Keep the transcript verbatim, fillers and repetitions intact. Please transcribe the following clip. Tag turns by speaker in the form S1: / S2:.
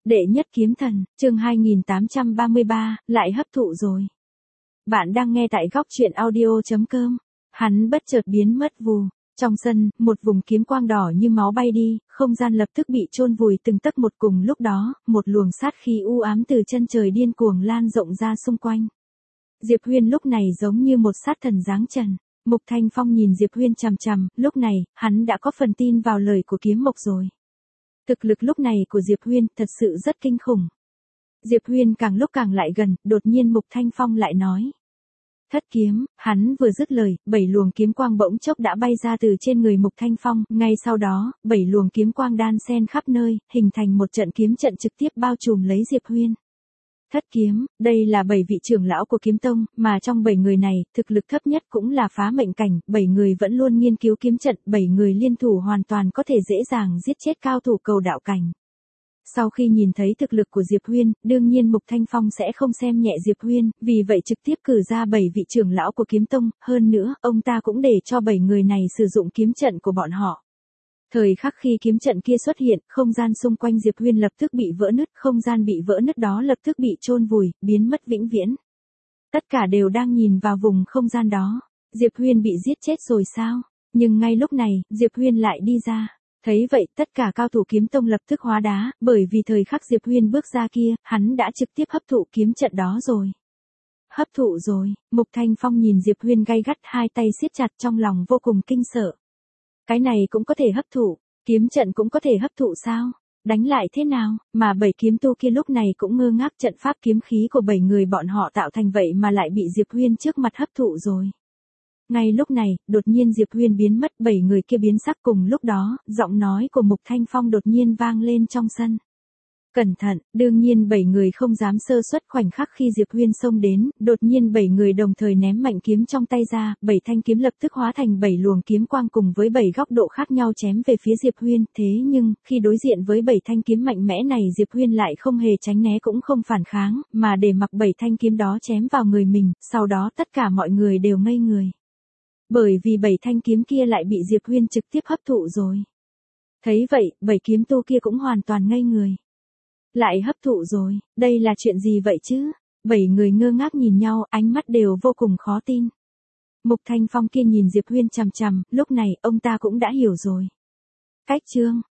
S1: Đệ nhất kiếm thần, chương hai nghìn tám trăm ba mươi ba, lại hấp thụ rồi. Bạn đang nghe tại góc truyện audio chấm com. Hắn bất chợt biến mất vù. Trong sân, một vùng kiếm quang đỏ như máu bay đi, không gian lập tức bị chôn vùi từng tấc một. Cùng lúc đó, một luồng sát khí u ám từ chân trời điên cuồng lan rộng ra xung quanh. Diệp Huyên lúc này giống như một sát thần giáng trần. Mục Thanh Phong nhìn Diệp Huyên chằm chằm, lúc này, hắn đã có phần tin vào lời của kiếm mộc rồi. Thực lực lúc này của Diệp Huyên thật sự rất kinh khủng. Diệp Huyên càng lúc càng lại gần, đột nhiên Mục Thanh Phong lại nói. Thất kiếm, hắn vừa dứt lời, bảy luồng kiếm quang bỗng chốc đã bay ra từ trên người Mục Thanh Phong, ngay sau đó, bảy luồng kiếm quang đan xen khắp nơi, hình thành một trận kiếm trận trực tiếp bao trùm lấy Diệp Huyên. Thất kiếm, đây là bảy vị trưởng lão của kiếm tông, mà trong bảy người này, thực lực thấp nhất cũng là phá mệnh cảnh, bảy người vẫn luôn nghiên cứu kiếm trận, bảy người liên thủ hoàn toàn có thể dễ dàng giết chết cao thủ cầu đạo cảnh. Sau khi nhìn thấy thực lực của Diệp Huyên, đương nhiên Mục Thanh Phong sẽ không xem nhẹ Diệp Huyên, vì vậy trực tiếp cử ra bảy vị trưởng lão của kiếm tông, hơn nữa, ông ta cũng để cho bảy người này sử dụng kiếm trận của bọn họ. Thời khắc khi kiếm trận kia xuất hiện, không gian xung quanh Diệp Huyên lập tức bị vỡ nứt, không gian bị vỡ nứt đó lập tức bị chôn vùi, biến mất vĩnh viễn. Tất cả đều đang nhìn vào vùng không gian đó. Diệp Huyên bị giết chết rồi sao? Nhưng ngay lúc này, Diệp Huyên lại đi ra. Thấy vậy, tất cả cao thủ kiếm tông lập tức hóa đá, bởi vì thời khắc Diệp Huyên bước ra kia, hắn đã trực tiếp hấp thụ kiếm trận đó rồi. Hấp thụ rồi, Mục Thanh Phong nhìn Diệp Huyên gay gắt, hai tay siết chặt, trong lòng vô cùng kinh sợ. Cái này cũng có thể hấp thụ, kiếm trận cũng có thể hấp thụ sao? Đánh lại thế nào? Mà bảy kiếm tu kia lúc này cũng ngơ ngác, trận pháp kiếm khí của bảy người bọn họ tạo thành vậy mà lại bị Diệp Huyên trước mặt hấp thụ rồi. Ngay lúc này, đột nhiên Diệp Huyên biến mất, bảy người kia biến sắc. Cùng lúc đó, giọng nói của Mục Thanh Phong đột nhiên vang lên trong sân. Cẩn thận, đương nhiên bảy người không dám sơ suất. Khoảnh khắc khi Diệp Huyên xông đến, đột nhiên bảy người đồng thời ném mạnh kiếm trong tay ra, bảy thanh kiếm lập tức hóa thành bảy luồng kiếm quang cùng với bảy góc độ khác nhau chém về phía Diệp Huyên. Thế nhưng, khi đối diện với bảy thanh kiếm mạnh mẽ này, Diệp Huyên lại không hề tránh né cũng không phản kháng, mà để mặc bảy thanh kiếm đó chém vào người mình, sau đó tất cả mọi người đều ngây người. Bởi vì bảy thanh kiếm kia lại bị Diệp Huyên trực tiếp hấp thụ rồi. Thấy vậy, bảy kiếm tu kia cũng hoàn toàn ngây người. Lại hấp thụ rồi, đây là chuyện gì vậy chứ? Bảy người ngơ ngác nhìn nhau, ánh mắt đều vô cùng khó tin. Mục Thanh Phong kia nhìn Diệp Huyên chằm chằm, lúc này, ông ta cũng đã hiểu rồi. Cách chương,